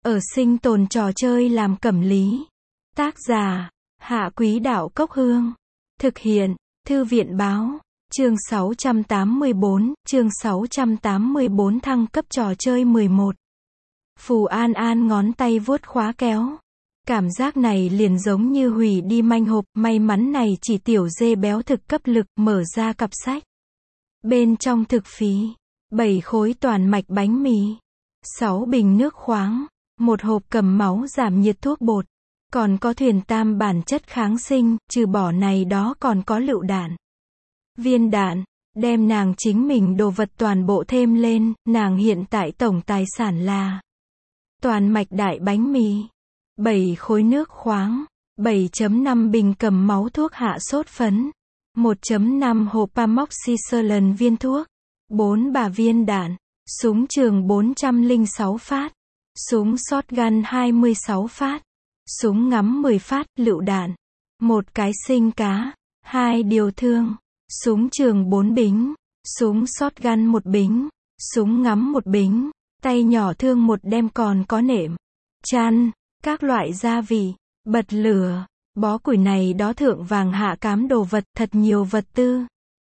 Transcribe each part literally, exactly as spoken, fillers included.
Ở sinh tồn trò chơi làm cẩm lý. Tác giả, Hạ Quý Đạo Cốc Hương. Thực hiện, Thư viện Báo. Chương sáu trăm tám mươi bốn, chương sáu trăm tám mươi bốn thăng cấp trò chơi mười một. Phù An An ngón tay vuốt khóa kéo. Cảm giác này liền giống như hủy đi manh hộp, may mắn này chỉ tiểu dê béo thực cấp lực, mở ra cặp sách. Bên trong thực phí, bảy khối toàn mạch bánh mì, sáu bình nước khoáng, một hộp cầm máu giảm nhiệt thuốc bột, còn có thuyền tam bản chất kháng sinh, trừ bỏ này đó còn có lựu đạn, viên đạn. Đem nàng chính mình đồ vật toàn bộ thêm lên, nàng hiện tại tổng tài sản là toàn mạch đại bánh mì, bảy khối nước khoáng, bảy phẩy năm bình cầm máu thuốc hạ sốt phấn, một phẩy năm hộp amoxicillin viên thuốc, bốn bả viên đạn, súng trường bốn trăm lẻ sáu phát, súng shotgun hai mươi sáu phát, súng ngắm mười phát, lựu đạn, một cái sinh cá, hai điều thương, súng trường bốn bính, súng shotgun một bính, súng ngắm một bính, tay nhỏ thương một đem, còn có nệm, chăn, các loại gia vị, bật lửa, bó củi này đó thượng vàng hạ cám đồ vật, thật nhiều vật tư.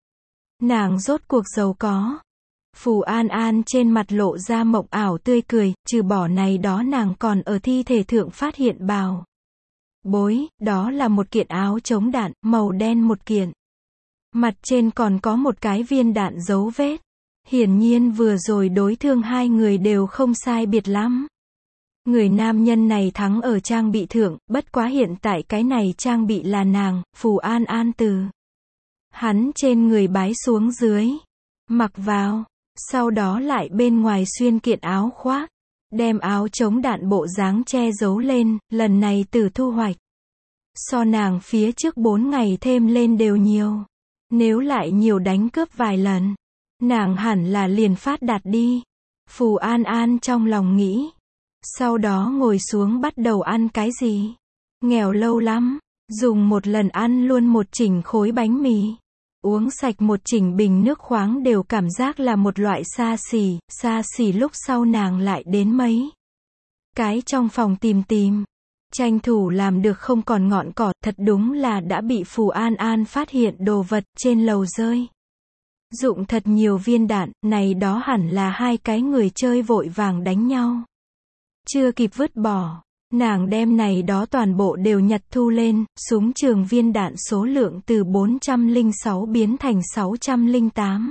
Nàng rốt cuộc giàu có. Phù An An trên mặt lộ ra mộng ảo tươi cười, trừ bỏ này đó nàng còn ở thi thể thượng phát hiện bào bối, đó là một kiện áo chống đạn, màu đen một kiện. Mặt trên còn có một cái viên đạn dấu vết. Hiển nhiên vừa rồi đối thương hai người đều không sai biệt lắm. Người nam nhân này thắng ở trang bị thượng, bất quá hiện tại cái này trang bị là nàng, Phù An An từ hắn trên người bái xuống dưới, mặc vào, sau đó lại bên ngoài xuyên kiện áo khoác, đem áo chống đạn bộ dáng che giấu lên, lần này từ thu hoạch. So nàng phía trước bốn ngày thêm lên đều nhiều. Nếu lại nhiều đánh cướp vài lần, nàng hẳn là liền phát đạt đi. Phù An An trong lòng nghĩ. Sau đó ngồi xuống bắt đầu ăn cái gì? Nghèo lâu lắm, dùng một lần ăn luôn một chỉnh khối bánh mì. Uống sạch một chỉnh bình nước khoáng đều cảm giác là một loại xa xỉ, xa xỉ lúc sau nàng lại đến mấy cái trong phòng tìm tìm. Tranh thủ làm được không còn ngọn cỏ, thật đúng là đã bị Phù An An phát hiện đồ vật trên lầu rơi. Dụng thật nhiều viên đạn, này đó hẳn là hai cái người chơi vội vàng đánh nhau. Chưa kịp vứt bỏ, nàng đem này đó toàn bộ đều nhặt thu lên, súng trường viên đạn số lượng từ bốn trăm lẻ sáu biến thành sáu trăm lẻ tám.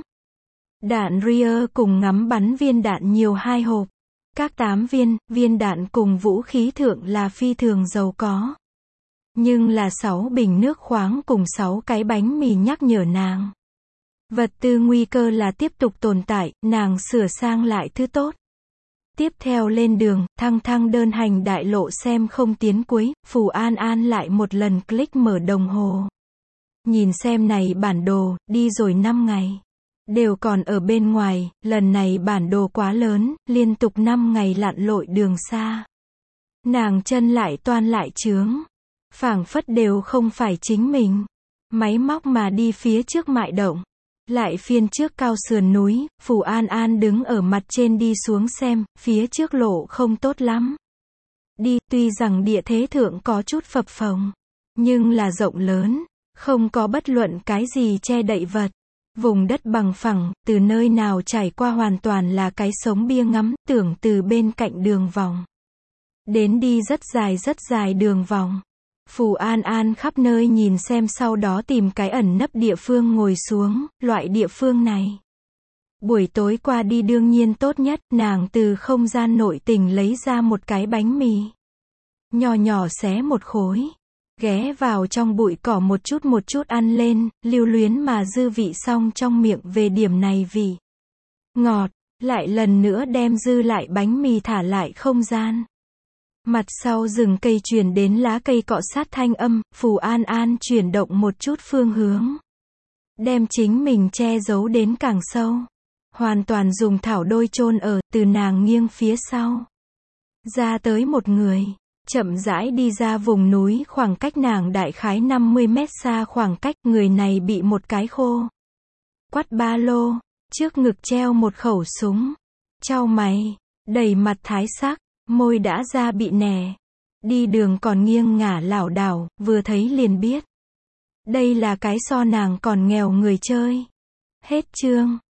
Đạn Rear cùng ngắm bắn viên đạn nhiều hai hộp. Các tám viên, viên đạn cùng vũ khí thượng là phi thường giàu có. Nhưng là sáu bình nước khoáng cùng sáu cái bánh mì nhắc nhở nàng. Vật tư nguy cơ là tiếp tục tồn tại, nàng sửa sang lại thứ tốt. Tiếp theo lên đường, thăng thăng đơn hành đại lộ xem không tiến cuối, Phù An An lại một lần click mở đồng hồ. Nhìn xem này bản đồ, đi rồi năm ngày. Đều còn ở bên ngoài, lần này bản đồ quá lớn, liên tục năm ngày lặn lội đường xa. Nàng chân lại toan lại chướng. Phảng phất đều không phải chính mình. Máy móc mà đi phía trước mại động. Lại phiên trước cao sườn núi, Phù An An đứng ở mặt trên đi xuống xem, phía trước lộ không tốt lắm. Đi, tuy rằng địa thế thượng có chút phập phồng, nhưng là rộng lớn, không có bất luận cái gì che đậy vật. Vùng đất bằng phẳng, từ nơi nào trải qua hoàn toàn là cái sống bia ngắm, tưởng từ bên cạnh đường vòng. Đến đi rất dài rất dài đường vòng. Phù An An khắp nơi nhìn xem, sau đó tìm cái ẩn nấp địa phương ngồi xuống, loại địa phương này. Buổi tối qua đi đương nhiên tốt nhất, nàng từ không gian nội tình lấy ra một cái bánh mì. Nhỏ nhỏ xé một khối. Ghé vào trong bụi cỏ một chút một chút ăn lên, lưu luyến mà dư vị xong trong miệng về điểm này vị ngọt, lại lần nữa đem dư lại bánh mì thả lại không gian. Mặt sau rừng cây truyền đến lá cây cọ sát thanh âm, Phù An An chuyển động một chút phương hướng. Đem chính mình che giấu đến càng sâu. Hoàn toàn dùng thảo đôi chôn ở, từ nàng nghiêng phía sau. Ra tới một người. Chậm rãi đi ra vùng núi, khoảng cách nàng đại khái năm mươi mét xa khoảng cách, người này bị một cái khô quắt ba lô, trước ngực treo một khẩu súng, chau mày, đầy mặt thái sắc, Môi đã ra bị nẻ. Đi đường còn nghiêng ngả lảo đảo, vừa thấy liền biết. Đây là cái so nàng còn nghèo người chơi. Hết chương.